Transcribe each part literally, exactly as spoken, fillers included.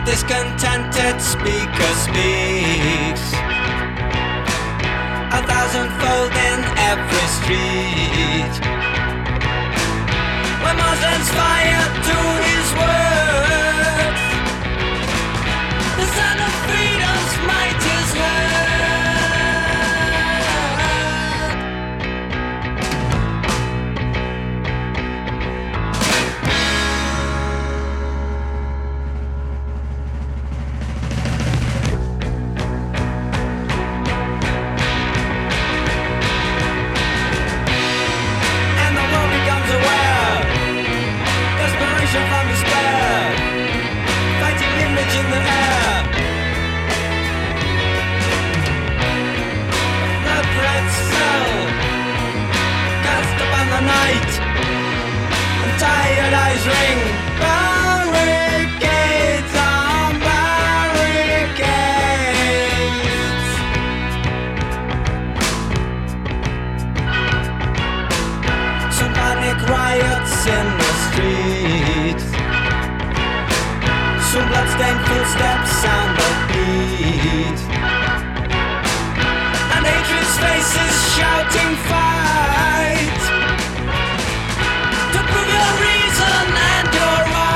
discontented speaker speaks, a thousandfold in every street, where Muslims fire to his words. The son of freedom's might is heard. From despair, fighting image in the air. The threats fell, cast upon the night, and tired eyes ring. Barricades on barricades. Some panic riots in the streets. Some bloodstained footsteps sound the beat, and hatred's faces shouting fight to prove your reason and your right.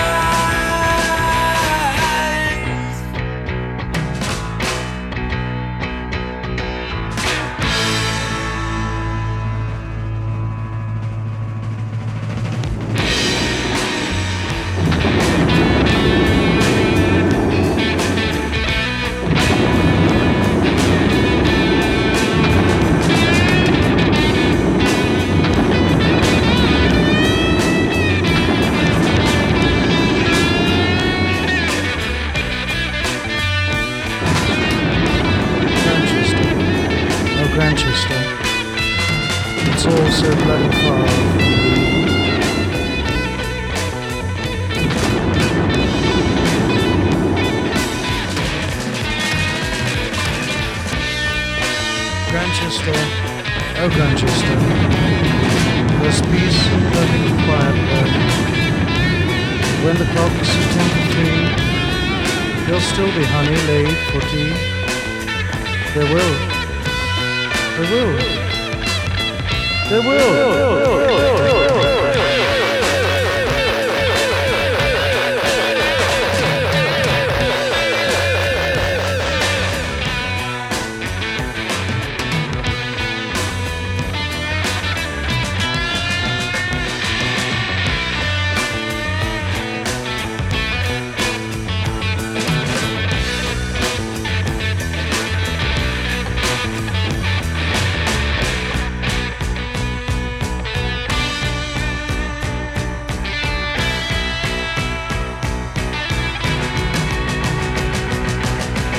Grantchester, it's all so bloody far from me. Grantchester, oh Grantchester, there's peace and perfect quiet there. When the clock's ten to three, there'll still be honey laid for tea. There will. They will. They will.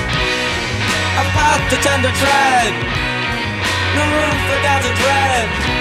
To tender tread, no room for doubt and dread.